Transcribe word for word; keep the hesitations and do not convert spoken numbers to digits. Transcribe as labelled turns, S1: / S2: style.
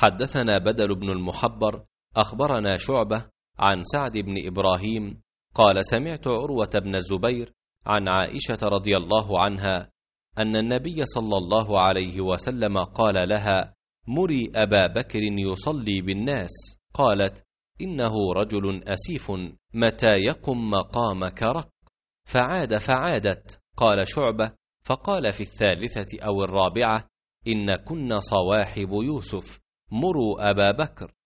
S1: حدثنا بدل بن المحبر أخبرنا شعبة عن سعد بن إبراهيم قال سمعت عروة بن الزبير عن عائشة رضي الله عنها أن النبي صلى الله عليه وسلم قال لها: مري أبا بكر يصلي بالناس. قالت: إنه رجل أسيف متى يقم مقامك رق. فعاد فعادت. قال شعبة: فقال في الثالثة أو الرابعة: إن كن صواحب يوسف، مروا أبا بكر.